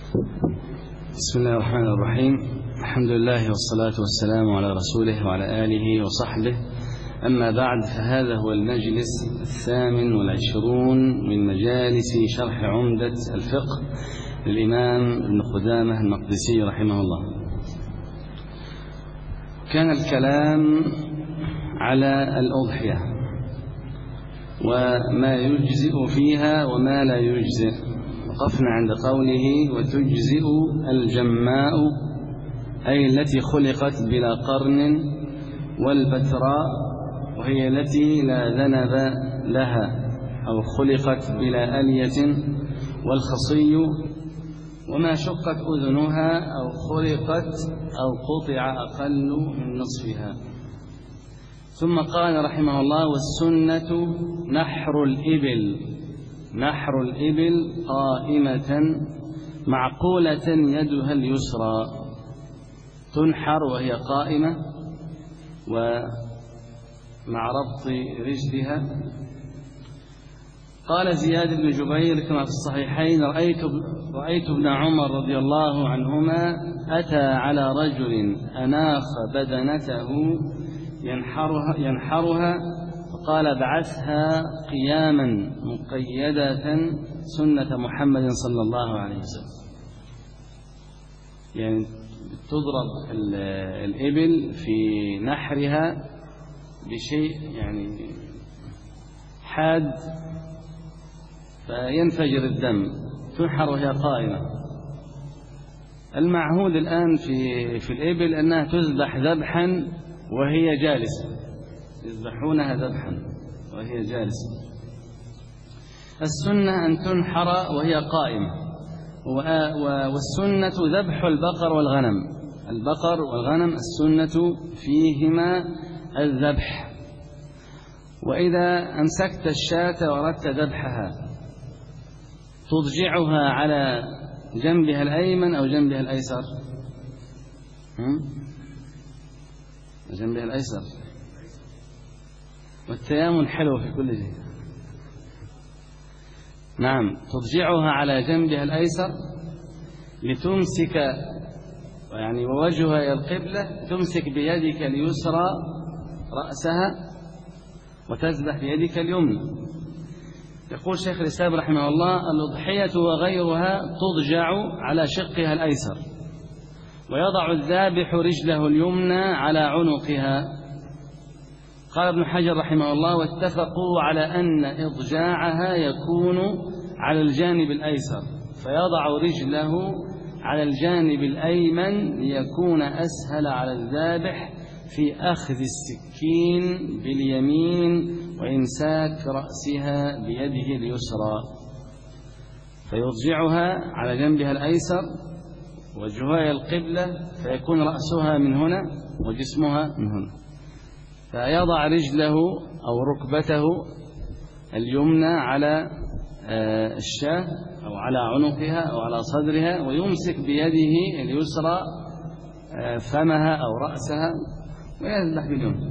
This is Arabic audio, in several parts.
بسم الله الرحمن الرحيم. الحمد لله والصلاة والسلام على رسوله وعلى آله وصحبه. أما بعد، فهذا هو المجلس 28 من مجالس شرح عمدة الفقه للإمام ابن قدامة المقدسي رحمه الله. كان الكلام على الأضحية وما يجزئ فيها وما لا يجزئ. وقفنا عند قوله وتجزئ الجماء، أي التي خلقت بلا قرن، والبتراء وهي التي لا ذنب لها أو خلقت بلا ألية، والخصي وما شقت أذنها أو خلقت أو قطع أقل من نصفها. ثم قال رحمه الله والسنة نحر الإبل قائمة معقولة يدها اليسرى، تنحر وهي قائمة ومع ربط رجلها. قال زياد بن جبير كما في الصحيحين رأيت ابن عمر رضي الله عنهما أتى على رجل أناخ بدنته ينحرها فقال ابعثها قياما مقيدة سنة محمد صلى الله عليه وسلم. يعني تضرب الإبل في نحرها بشيء يعني حاد فينفجر الدم، تنحر وهي قائمة. المعهود الآن في الإبل أنها تذبح ذبحا وهي جالسة، يذبحونها ذبحا وهي جالسة. السنة أن تنحر وهي قائمة، والسنة ذبح البقر والغنم. البقر والغنم السنة فيهما الذبح. وإذا أمسكت الشاة وردت ذبحها تضجعها على جنبها الأيمن أو جنبها الأيسر؟ جنبها الأيسر، والتيامن حلو في كل شيء. نعم، تضجعها على جنبها الأيسر لتمسك يعني ووجهها إلى القبلة، تمسك بيدك اليسرى رأسها وتذبح بيدك اليمنى. يقول شيخ الإسلام رحمه الله الأضحية وغيرها تضجع على شقها الأيسر، ويضع الذابح رجله اليمنى على عنقها. قال ابن حجر رحمه الله واتفقوا على أن إضجاعها يكون على الجانب الأيسر، فيضع رجله على الجانب الأيمن ليكون أسهل على الذابح في أخذ السكين باليمين وإمساك رأسها بيده اليسرى. فيضجعها على جنبها الأيسر وجهها إلى القبلة، فيكون رأسها من هنا وجسمها من هنا، فيضع رجله أو ركبته اليمنى على الشاة أو على عنقها أو على صدرها، ويمسك بيده اليسرى فمها أو رأسها ويذبح باليمنى،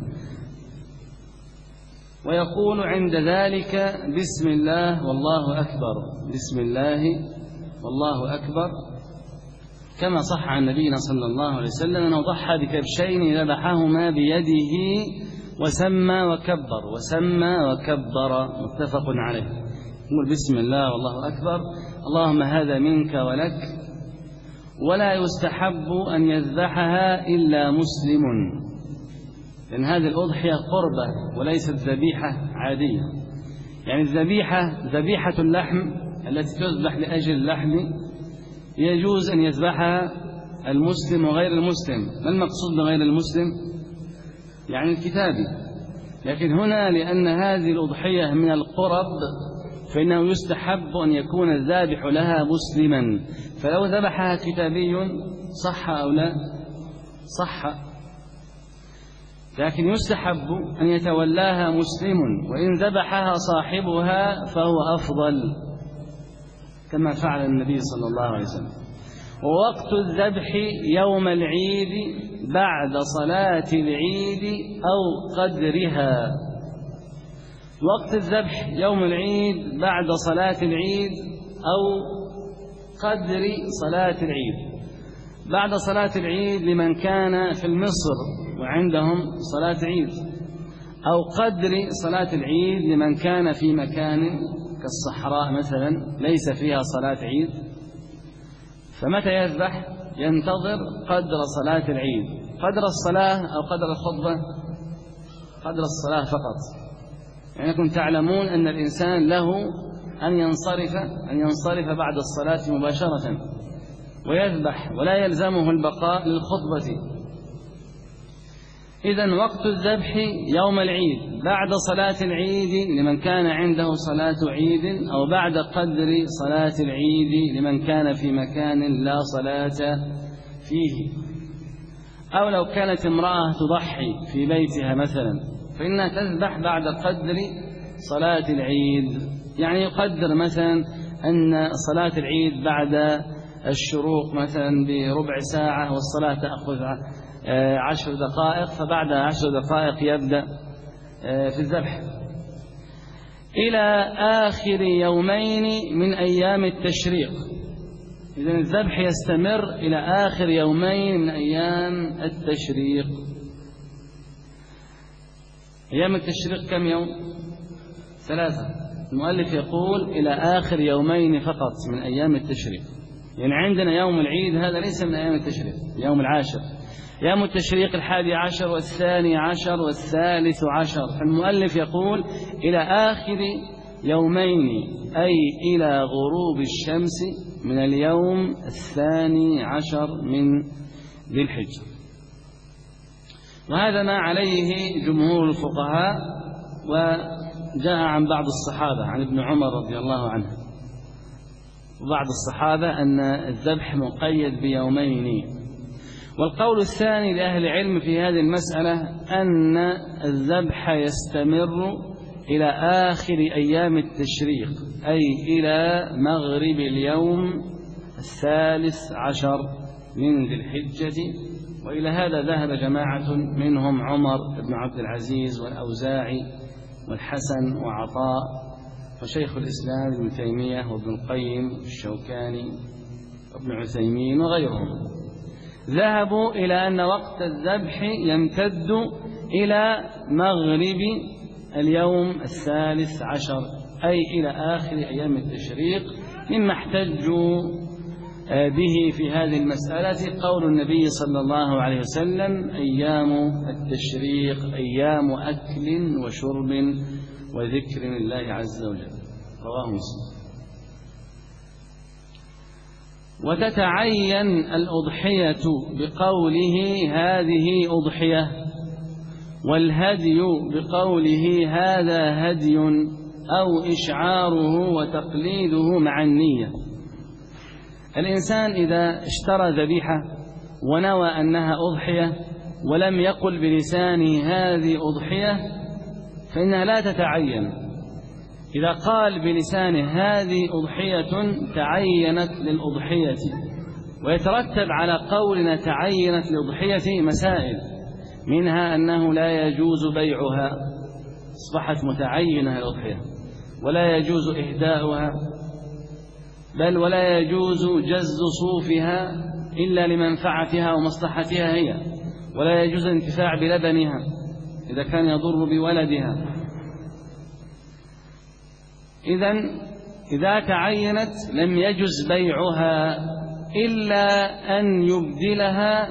ويقول عند ذلك بسم الله والله أكبر، بسم الله والله أكبر، كما صح عن نبينا صلى الله عليه وسلم أنه ضحى بكبشين ذبحهما بيده وسمى وكبر متفق عليه. يقول بسم الله والله أكبر، اللهم هذا منك ولك، ولا يستحب أن يذبحها إلا مسلم، لأن هذه الأضحية قربة وليست ذبيحة عادية. يعني ذبيحة اللحم التي تذبح لأجل اللحم يجوز أن يذبحها المسلم وغير المسلم. ما المقصود بغير المسلم؟ يعني الكتابي. لكن هنا لأن هذه الأضحية من القرب فإنه يستحب أن يكون الذابح لها مسلما، فلو ذبحها كتابي صح أو لا؟ صح، لكن يستحب أن يتولاها مسلم، وإن ذبحها صاحبها فهو أفضل كما فعل النبي صلى الله عليه وسلم. ووقت الذبح يوم العيد بعد صلاة العيد أو قدرها. وقت الذبح يوم العيد بعد صلاة العيد أو قدر صلاة العيد، بعد صلاة العيد لمن كان في مصر وعندهم صلاة عيد، أو قدر صلاة العيد لمن كان في مكان كالصحراء مثلا ليس فيها صلاة عيد. فمتى يذبح؟ ينتظر قدر صلاة العيد، قدر الصلاة أو قدر الخطبة؟ قدر الصلاة فقط. يعني كنتم تعلمون أن الإنسان له أن ينصرف بعد الصلاة مباشرة ويذبح ولا يلزمه البقاء للخطبة. إذن وقت الذبح يوم العيد بعد صلاة العيد لمن كان عنده صلاة عيد، أو بعد قدر صلاة العيد لمن كان في مكان لا صلاة فيه. أو لو كانت امرأة تضحي في بيتها مثلا فإنها تذبح بعد قدر صلاة العيد. يعني يقدر مثلا أن صلاة العيد بعد الشروق مثلا بربع ساعة والصلاة تأخذ 10 دقائق، فبعد 10 دقائق يبدأ في الذبح إلى آخر يومين من أيام التشريق. إذن الذبح يستمر إلى آخر يومين من أيام التشريق. أيام التشريق كم يوم؟ 3. المؤلف يقول إلى آخر يومين فقط من أيام التشريق. يعني عندنا يوم العيد هذا ليس من أيام التشريق، يوم العاشر. يوم التشريق 11 و12 و13. فالمؤلف يقول إلى آخر يومين، أي إلى غروب الشمس من اليوم 12 من ذي الحجة. وهذا ما عليه جمهور الفقهاء، وجاء عن بعض الصحابة عن ابن عمر رضي الله عنه وبعض الصحابة أن الذبح مقيد بيومين. والقول الثاني لأهل العلم في هذه المسألة أن الذبح يستمر إلى آخر أيام التشريق، أي إلى مغرب اليوم 13 من ذي الحجة. وإلى هذا ذهب جماعة منهم عمر بن عبد العزيز والأوزاعي والحسن وعطاء وشيخ الإسلام ابن تيمية وابن القيم والشوكاني وابن عثيمين وغيرهم، ذهبوا إلى أن وقت الذبح يمتد إلى مغرب اليوم 13، أي إلى آخر أيام التشريق. مما احتجوا به في هذه المسألة قول النبي صلى الله عليه وسلم: أيام التشريق أيام أكل وشرب وذكر الله عز وجل، رواه مسلم. وتتعين الأضحية بقوله هذه أضحية، والهدي بقوله هذا هدي، أو إشعاره وتقليده مع النية. الإنسان إذا اشترى ذبيحة ونوى أنها أضحية ولم يقل بلسانه هذه أضحية فإنها لا تتعين. إذا قال بلسانه هذه أضحية تعينت للأضحية. ويترتب على قولنا تعينت للأضحية مسائل، منها أنه لا يجوز بيعها، أصبحت متعينة للأضحية، ولا يجوز إهداؤها، بل ولا يجوز جز صوفها إلا لمنفعتها ومصلحتها هي، ولا يجوز الانتفاع بلبنها إذا كان يضر بولدها. إذا تعينت لم يجز بيعها إلا أن يبدلها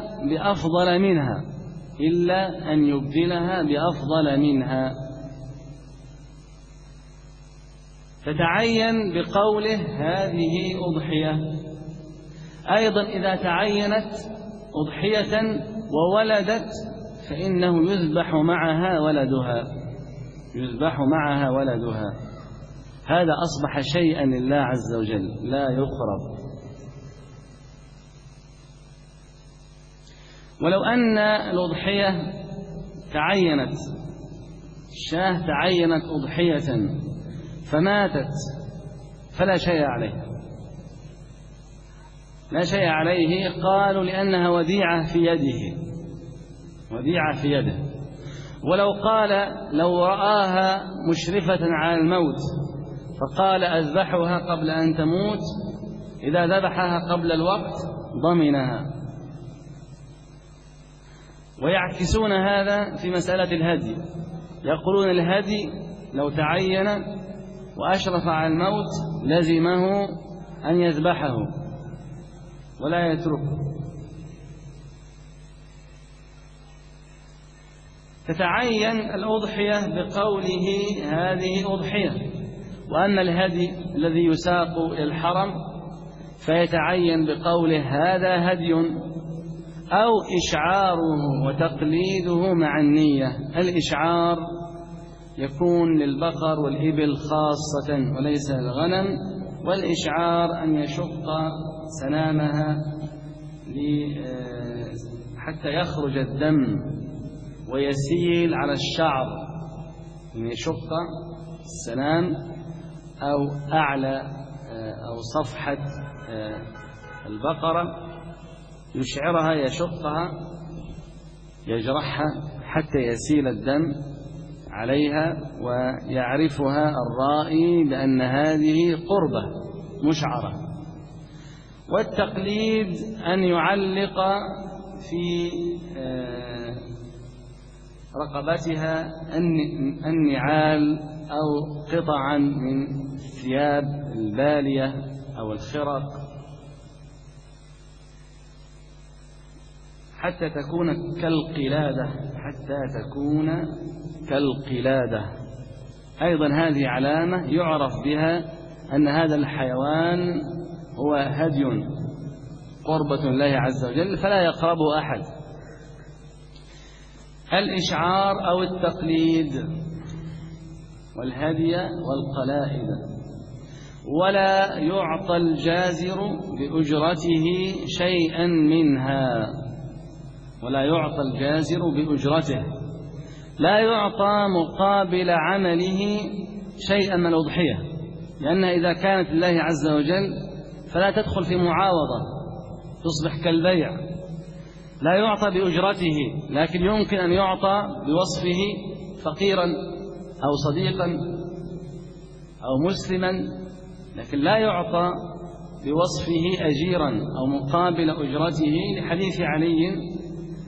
بأفضل منها، فتعين بقوله هذه أضحية. أيضا إذا تعينت أضحية وولدت فإنه يذبح معها ولدها. هذا أصبح شيئا لله عز وجل لا يقرب. ولو أن الأضحية تعينت، الشاة تعينت أضحية فماتت فلا شيء عليها، لا شيء عليه. قالوا لأنها وديعة في يده. ولو قال لو رآها مشرفة على الموت فقال أذبحها قبل أن تموت، إذا ذبحها قبل الوقت ضمنها. ويعكسون هذا في مسألة الهدي، يقولون الهدي لو تعين وأشرف على الموت لزمه أن يذبحه ولا يتركه. تتعين الأضحية بقوله هذه أضحية، وأما الهدي الذي يساق إلى الحرم فيتعين بقوله هذا هدي، أو إشعاره وتقليده مع النية. الإشعار يكون للبقر والإبل خاصة وليس للغنم، والإشعار أن يشق سنامها حتى يخرج الدم ويسيل على الشعر، يعني يشق السنام أو أعلى أو صفحة البقرة، يشعرها يشقها يجرحها حتى يسيل الدم عليها ويعرفها الرائي بأن هذه قربة مشعرة. والتقليد أن يعلق في رقبتها النعال أو قطعا من ثياب البالية أو الخرق حتى تكون كالقلادة. أيضا هذه علامة يعرف بها أن هذا الحيوان هو هدي قربة لله عز وجل فلا يقربه أحد. الإشعار أو التقليد والهدي والقلائد. ولا يعطى الجازر بأجرته شيئا منها، ولا يعطى الجازر بأجرته، لا يعطى مقابل عمله شيئا من الأضحية، لأنها إذا كانت لله عز وجل فلا تدخل في معاوضة، تصبح كالبيع. لا يعطى بأجرته، لكن يمكن أن يعطى بوصفه فقيرا أو صديقا أو مسلما، لكن لا يعطى بوصفه أجيرا أو مقابل أجرته، لحديث علي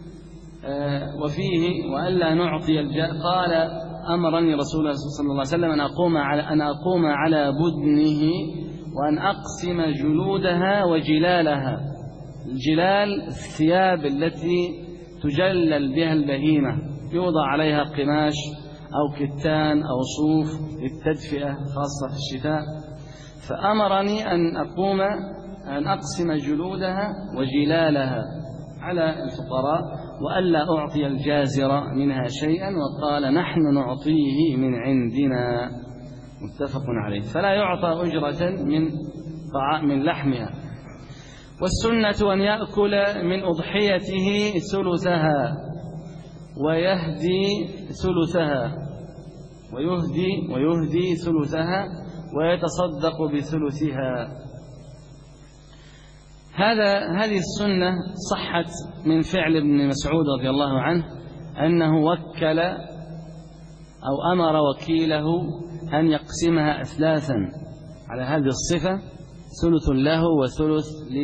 وفيه وألا نعطي قال أمرني رسول الله صلى الله عليه وسلم أن أقوم على بدنه وأن أقسم جلودها وجلالها. الجلال الثياب التي تجلل بها البهيمة، يوضع عليها قماش أو كتان أو صوف للتدفئة خاصة في الشتاء. فأمرني أن أقسم جلودها وجلالها على الفقراء وألا أعطي الجازر منها شيئا، وقال نحن نعطيه من عندنا، متفق عليه. فلا يعطى أجرة من لحمها. والسنة أن يأكل من أضحيته ثلثها ويهدي ثلثها ويتصدق بثلثها. هذه السنة صحت من فعل ابن مسعود رضي الله عنه أنه وكل أو أمر وكيله أن يقسمها أثلاثا على هذه الصفة، ثلث له وثلث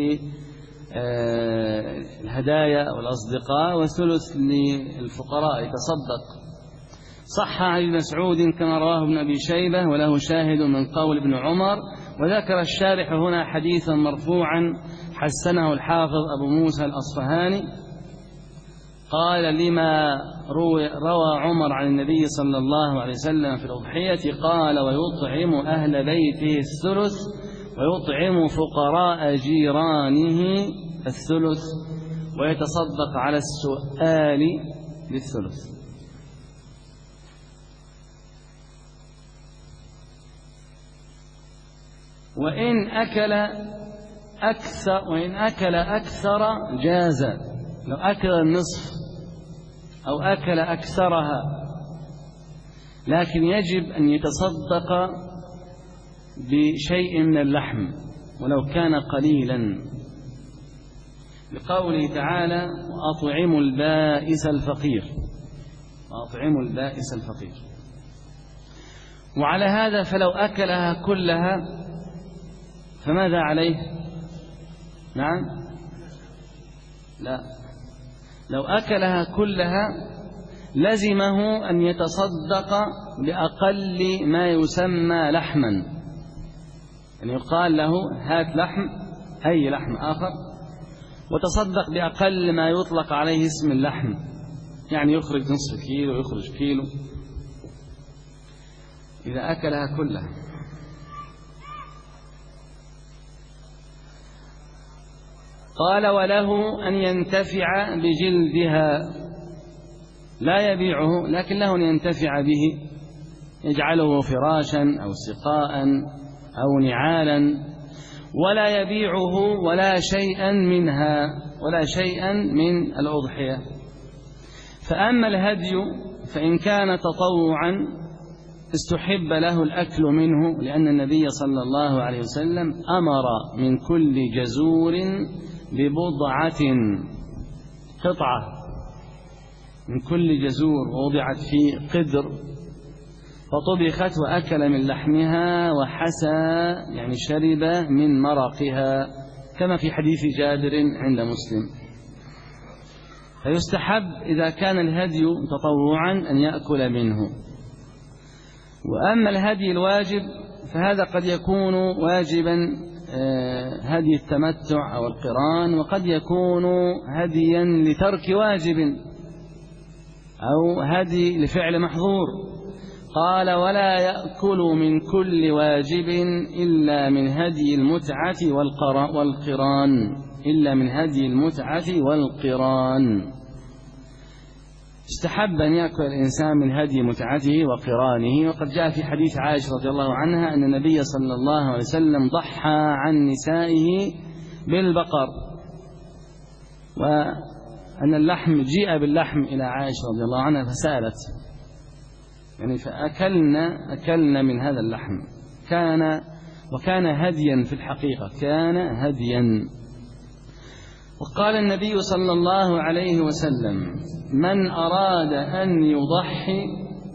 للهدايا والأصدقاء وثلث للفقراء يتصدق. صح عن ابن مسعود كما رواه ابن أبي شيبة وله شاهد من قول ابن عمر. وذكر الشارح هنا حديثا مرفوعا حسنه الحافظ أبو موسى الأصفهاني، قال لما روى عمر عن النبي صلى الله عليه وسلم في الأضحية، قال ويطعم أهل بيته الثلث ويطعم فقراء جيرانه الثلث ويتصدق على السؤال بالثلث. وإن أكل أكثر جاز، لو أكل النصف أو أكل أكثرها، لكن يجب أن يتصدق بشيء من اللحم ولو كان قليلا، لقوله تعالى وأطعموا البائس الفقير. وعلى هذا فلو أكلها كلها فماذا عليه؟ نعم، لا، لو أكلها كلها لزمه أن يتصدق بأقل ما يسمى لحما، يعني يقال له هات لحم، أي لحم آخر، وتصدق بأقل ما يطلق عليه اسم اللحم، يعني يخرج نصف كيلو، يخرج كيلو، إذا أكلها كلها. قال وله أن ينتفع بجلدها، لا يبيعه لكن له أن ينتفع به، يجعله فراشا أو سقاء أو نعالا، ولا يبيعه ولا شيئا منها، ولا شيئا من الأضحية. فأما الهدي فإن كان تطوعا استحب له الأكل منه، لأن النبي صلى الله عليه وسلم أمر من كل جزور ببضعة، قطعة من كل جزور ووضعت في قدر فطبخت وأكل من لحمها وحسى، يعني شرب من مرقها، كما في حديث جابر عند مسلم. فيستحب إذا كان الهدي تطوعا أن يأكل منه. وأما الهدي الواجب فهذا قد يكون واجبا، هدي التمتع أو القران، وقد يكون هديا لترك واجب أو هدي لفعل محظور. قال ولا يأكل من كل واجب إلا من هدي المتعة والقران، إلا من هدي المتعة والقران. استحب أن يأكل الإنسان من هدي متعته وقرانه. وقد جاء في حديث عائشة رضي الله عنها أن النبي صلى الله عليه وسلم ضحى عن نسائه بالبقر، وأن اللحم جيء باللحم إلى عائشة رضي الله عنها فسألت، يعني فأكلنا من هذا اللحم، وكان هديا في الحقيقة، كان هديا. وقال النبي صلى الله عليه وسلم من أراد أن يضحي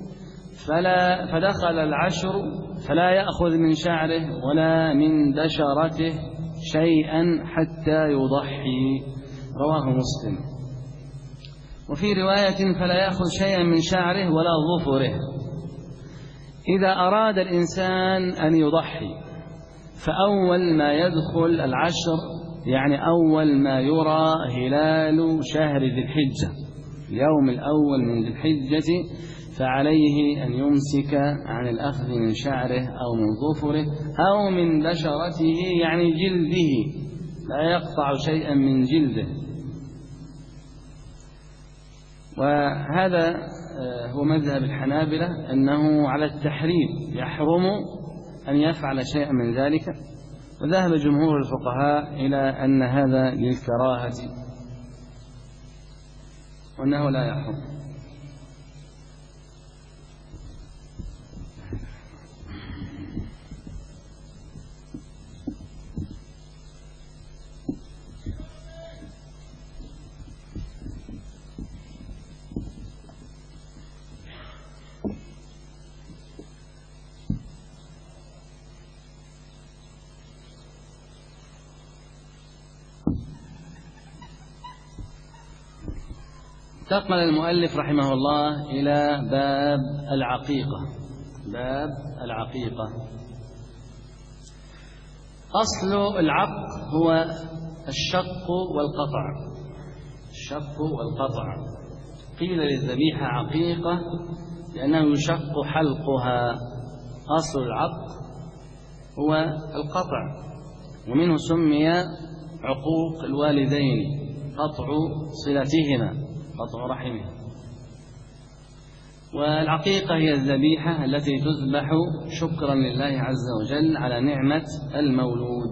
فدخل العشر فلا يأخذ من شعره ولا من دشرته شيئا حتى يضحي، رواه مسلم. وفي رواية فلا يأخذ شيئا من شعره ولا ظفره. إذا أراد الإنسان أن يضحي فأول ما يدخل العشر، يعني أول ما يرى هلال شهر ذي الحجة، اليوم الأول من ذي الحجة، فعليه أن يمسك عن الأخذ من شعره أو من ظفره أو من بشرته، يعني جلده، لا يقطع شيئا من جلده. وهذا هو مذهب الحنابلة، أنه على التحريم، يحرم أن يفعل شيئا من ذلك. وذهب جمهور الفقهاء إلى أن هذا للكراهة وأنه لا يحرم. انتقل المؤلف رحمه الله إلى باب العقيقة. باب العقيقة. أصل العق هو الشق والقطع، الشق والقطع. قيل للذبيحة عقيقة لأنه يشق حلقها. أصل العق هو القطع، ومنه سمي عقوق الوالدين، قطع صلتهما، قطع رحمه. والعقيقة هي الذبيحة التي تذبح شكرا لله عز وجل على نعمة المولود.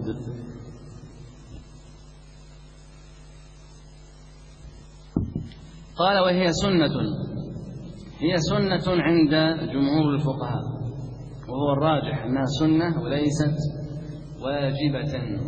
قال وهي سنة، هي سنة عند جمهور الفقهاء، وهو الراجح أنها سنة وليست واجبة.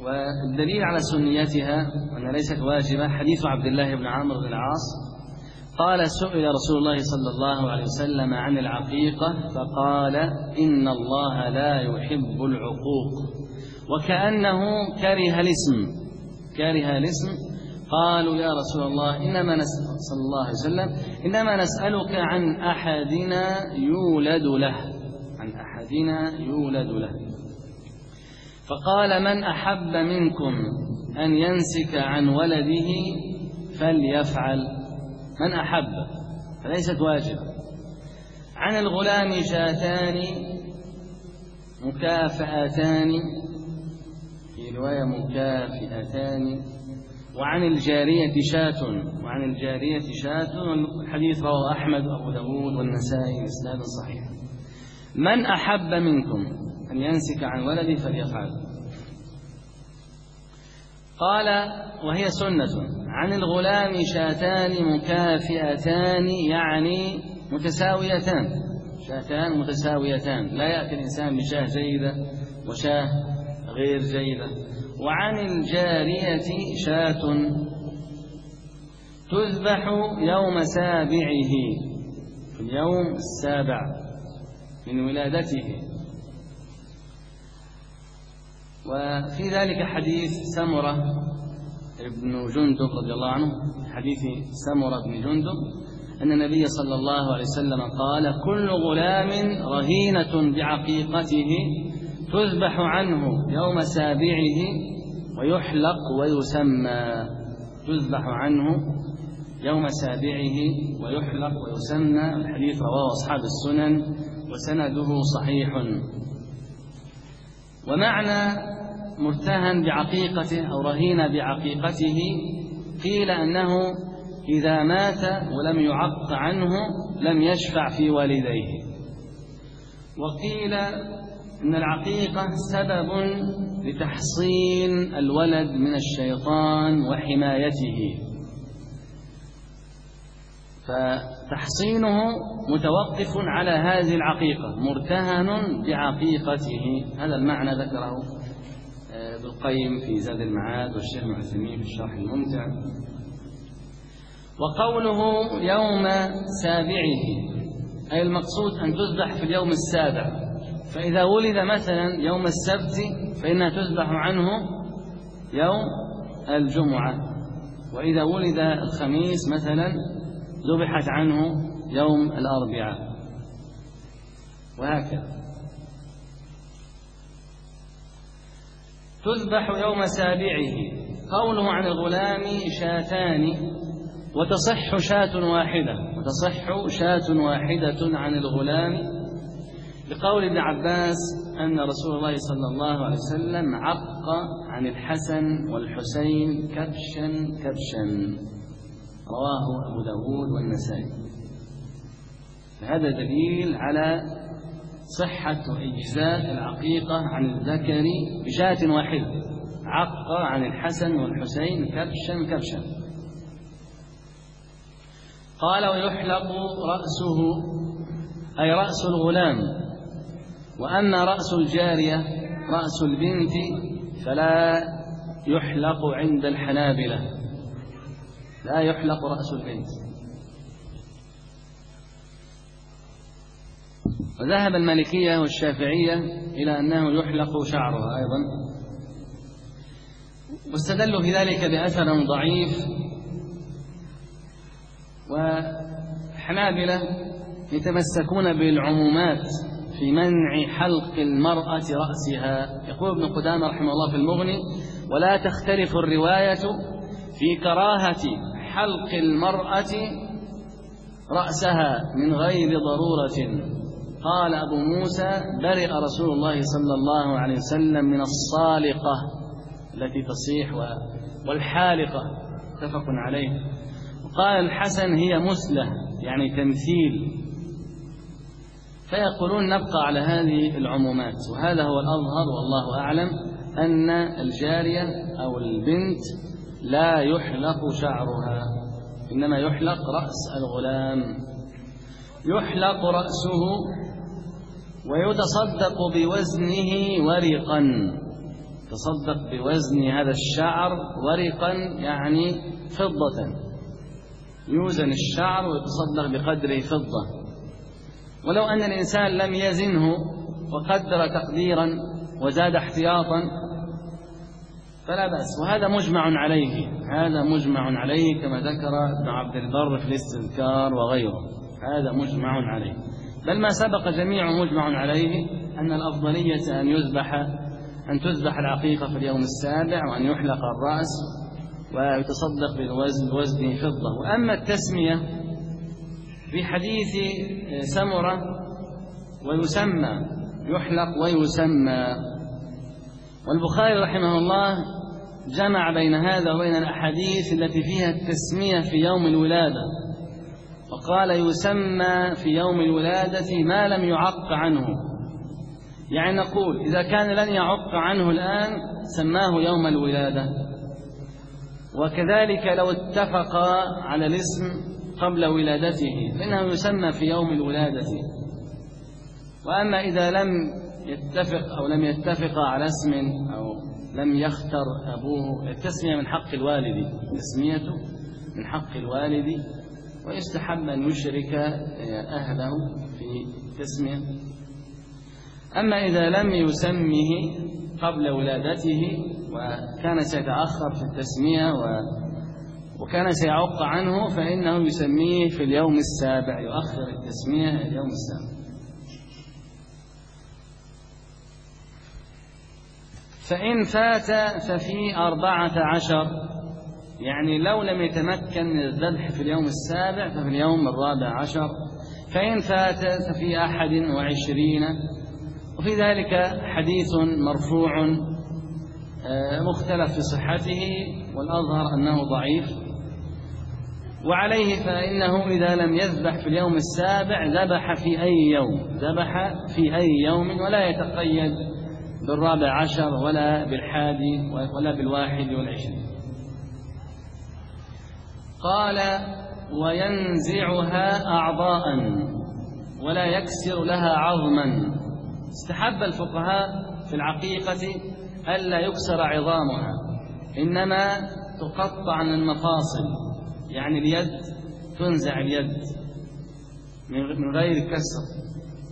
والدليل على سنيتها وأنها ليست واجبة حديث عبد الله بن عمرو بن العاص قال: سئل رسول الله صلى الله عليه وسلم عن العقيقة فقال: إن الله لا يحب العقوق، وكأنه كره الاسم. قالوا: يا رسول الله صلى الله عليه وسلم إنما نسألك عن أحدنا يولد له. فقال: من أحب منكم أن ينسك عن ولده فليفعل. من أحب، فليست واجبة. عن الغلام شاتان مكافئتان، في رواية مكافئتان، وعن الجارية شاة، الحديث رواه أحمد وأبو داود والنسائي بإسناد صحيح. من أحب منكم أن ينسك عن ولده فليفعل. قال: وهي سنة. عن الغلام شاتان مكافئتان، يعني متساويتان، شاتان متساويتان، لا يأتي الإنسان بشاه جيدة وشاه غير جيدة. وعن الجارية شاة تذبح يوم سابعه، في اليوم السابع من ولادته. وفي ذلك حديث سمرة بن جندب رضي الله عنه، حديث سمرة بن جندب أن النبي صلى الله عليه وسلم قال: كل غلام رهينة بعقيقته تذبح عنه يوم سابعه ويحلق ويسمى. تذبح عنه يوم سابعه ويحلق ويسمى. الحديث رواه أصحاب السنن وسنده صحيح. ومعنى مرتهن بعقيقته أو رهين بعقيقته، قيل أنه إذا مات ولم يعق عنه لم يشفع في والديه. وقيل إن العقيقة سبب لتحصين الولد من الشيطان وحمايته، فتحصينه متوقف على هذه العقيقة، مرتهن بعقيقته. هذا المعنى ذكره ابن القيم في زاد المعاد والشيخ ابن عثيمين في الشرح الممتع. وقوله يوم سابعه أي المقصود أن تذبح في اليوم السابع. فإذا ولد مثلا يوم السبت فإنها تذبح عنه يوم الجمعة، وإذا ولد الخميس مثلا ذبحت عنه يوم الأربعاء، وهكذا. تذبح يوم سابعه. قوله عن الغلام شاتان وتصح شاة واحدة عن الغلام، لقول ابن عباس أن رسول الله صلى الله عليه وسلم عق عن الحسن والحسين كبشا، رواه أبو داود والنسائي. هذا دليل على صحة وإجزاء العقيقة عن الذكر بشاة واحدة. عق عن الحسن والحسين كبشا. قال: ويحلق رأسه أي رأس الغلام. وأما رأس الجارية رأس البنت فلا يحلق عند الحنابلة، لا يحلق رأس البنت. وذهب المالكية والشافعية إلى أنه يحلق شعرها أيضا، واستدلوا في ذلك بأثر ضعيف. وحنابلة يتمسكون بالعمومات في منع حلق المرأة رأسها. يقول ابن قدامة رحمه الله في المغني: ولا تختلف الرواية في كراهة حلق المرأة رأسها من غير ضرورة. قال أبو موسى: برئ رسول الله صلى الله عليه وسلم من الصالقة التي تصيح والحالقة، متفق عليه. وقال الحسن: هي مسلة، يعني تمثيل. فيقولون نبقى على هذه العمومات، وهذا هو الأظهر والله أعلم، أن الجارية أو البنت لا يحلق شعرها، إنما يحلق رأس الغلام. يحلق رأسه ويتصدق بوزنه ورقا. تصدق بوزن هذا الشعر ورقا يعني فضة، يوزن الشعر ويتصدق بقدره فضة. ولو أن الإنسان لم يزنه وقدر تقديرا وزاد احتياطا فلا بأس، وهذا مجمع عليه، هذا مجمع عليه كما ذكر ابن عبد البر في الاستذكار وغيره، هذا مجمع عليه. بل ما سبق جميع مجمع عليه أن الأفضلية أن تذبح العقيقة في اليوم السابع، وأن يحلق الرأس ويتصدق بوزن فضة. وأما التسمية في حديث سمرة ويسمى، يحلق ويسمى، والبخاري رحمه الله جمع بين هذا وبين الأحاديث التي فيها التسمية في يوم الولادة، وقال يسمى في يوم الولادة ما لم يعق عنه. يعني نقول إذا كان لن يعق عنه الآن سماه يوم الولادة، وكذلك لو اتفق على الاسم قبل ولادته فإنه يسمى في يوم الولادة. وأما إذا لم يتفق أو لم يتفق على اسم أو لم يختر أبوه، التسمية من حق الوالد، التسمية من حق الوالد، ويستحب أن يشرك أهله في التسمية. أما إذا لم يسمه قبل ولادته وكان سيتأخر في التسمية وكان سيعق عنه فإنه يسميه في اليوم السابع، يؤخر التسمية اليوم السابع. فإن فات ففي 14، يعني لو لم يتمكن من الذبح في اليوم السابع ففي اليوم 14. فإن فات ففي 21. وفي ذلك حديث مرفوع مختلف في صحته، والأظهر أنه ضعيف. وعليه فإنه إذا لم يذبح في اليوم السابع ذبح في أي يوم، ذبح في أي يوم، ولا يتقيد بال14 ولا بالحادي ولا بال21. قال وينزعها أعضاء ولا يكسر لها عظما. استحب الفقهاء في العقيقة ألا يكسر عظامها، إنما تقطع عن المفاصل، يعني اليد تنزع اليد من غير كسر،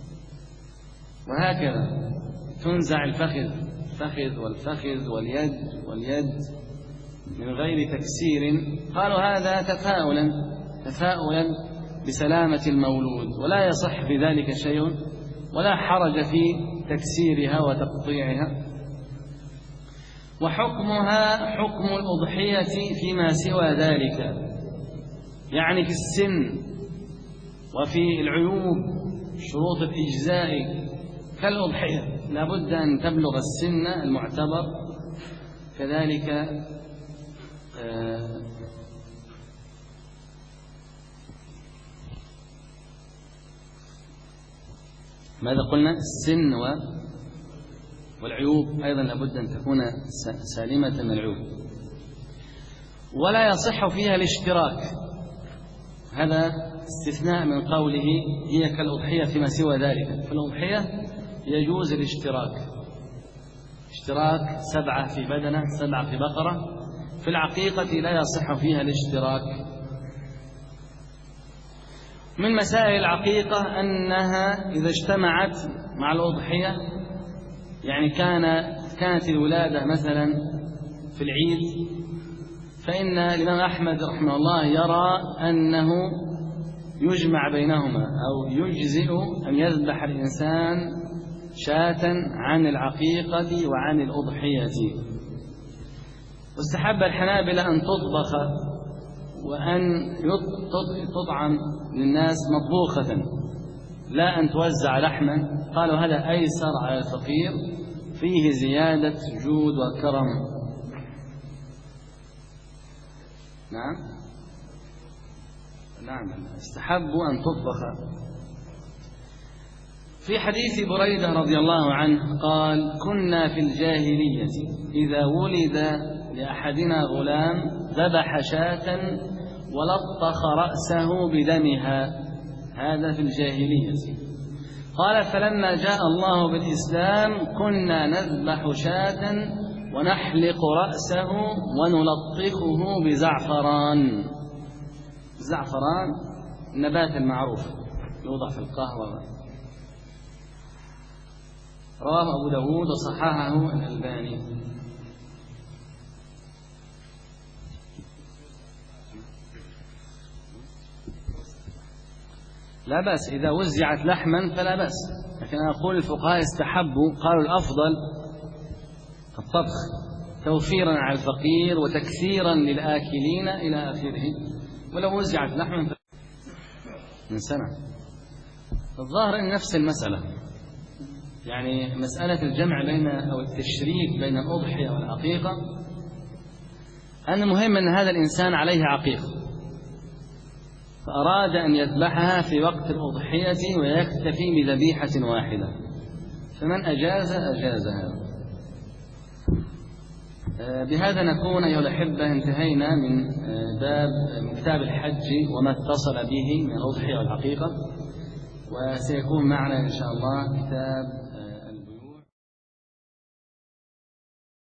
وهكذا تنزع الفخذ والفخذ واليد من غير تكسير. قالوا هذا تفاؤلا بسلامة المولود، ولا يصح في ذلك شيء ولا حرج في تكسيرها وتقطيعها. وحكمها حكم الأضحية فيما سوى ذلك، يعني في السن وفي العيوب، شروط الإجزاء كالأضحية لابد أن تبلغ السن المعتبر، كذلك ماذا قلنا؟ السن والعيوب أيضا لابد أن تكون سالمة من العيوب. ولا يصح فيها الاشتراك، هذا استثناء من قوله هي كالأضحية فيما سوى ذلك. في الأضحية يجوز الاشتراك، اشتراك 7 في بدنة 7 في بقرة. في العقيقة لا يصح فيها الاشتراك. من مسائل العقيقة أنها إذا اجتمعت مع الأضحية، يعني كانت الولادة مثلا في العيد، فإن الإمام أحمد رحمه الله يرى أنه يجمع بينهما أو يجزئ أن يذبح الإنسان شاة عن العقيقة وعن الأضحية. واستحب الحنابلة أن تطبخ وأن تطعم للناس مطبوخة، لا أن توزع لحما. قالوا هذا أيسر على الفقير، فيه زيادة جود وكرم. نعم استحبوا أن تطبخ. في حديث بريدة رضي الله عنه قال كنا في الجاهلية إذا ولد لأحدنا غلام ذبح شاة ولطخ رأسه بدمها، هذا في الجاهلية. قال فلما جاء الله بالإسلام كنا نذبح شاة ونحلق رأسه ونلطخه بزعفران. الزعفران النبات المعروف يوضع في القهوة. رواه أبو داود وصححه الألباني. لا بأس إذا وزعت لحما فلا بأس، لكن أنا أقول الفقهاء استحبوا، قالوا الأفضل الطبخ توفيرا على الفقير وتكثيرا للآكلين إلى آخره. ولو وزعت لحما من سنة الظاهر إن نفس المسألة، يعني مسألة الجمع بين أو التشريك بين الأضحية والعقيقة، أن المهم أن هذا الإنسان عليه عقيقة فأراد أن يذبحها في وقت الأضحية ويكتفي بذبيحة واحدة، فمن أجاز هذا. بهذا نكون أيها الأحبة انتهينا من كتاب الحج وما اتصل به من الأضحية والعقيقة، وسيكون معنا إن شاء الله كتاب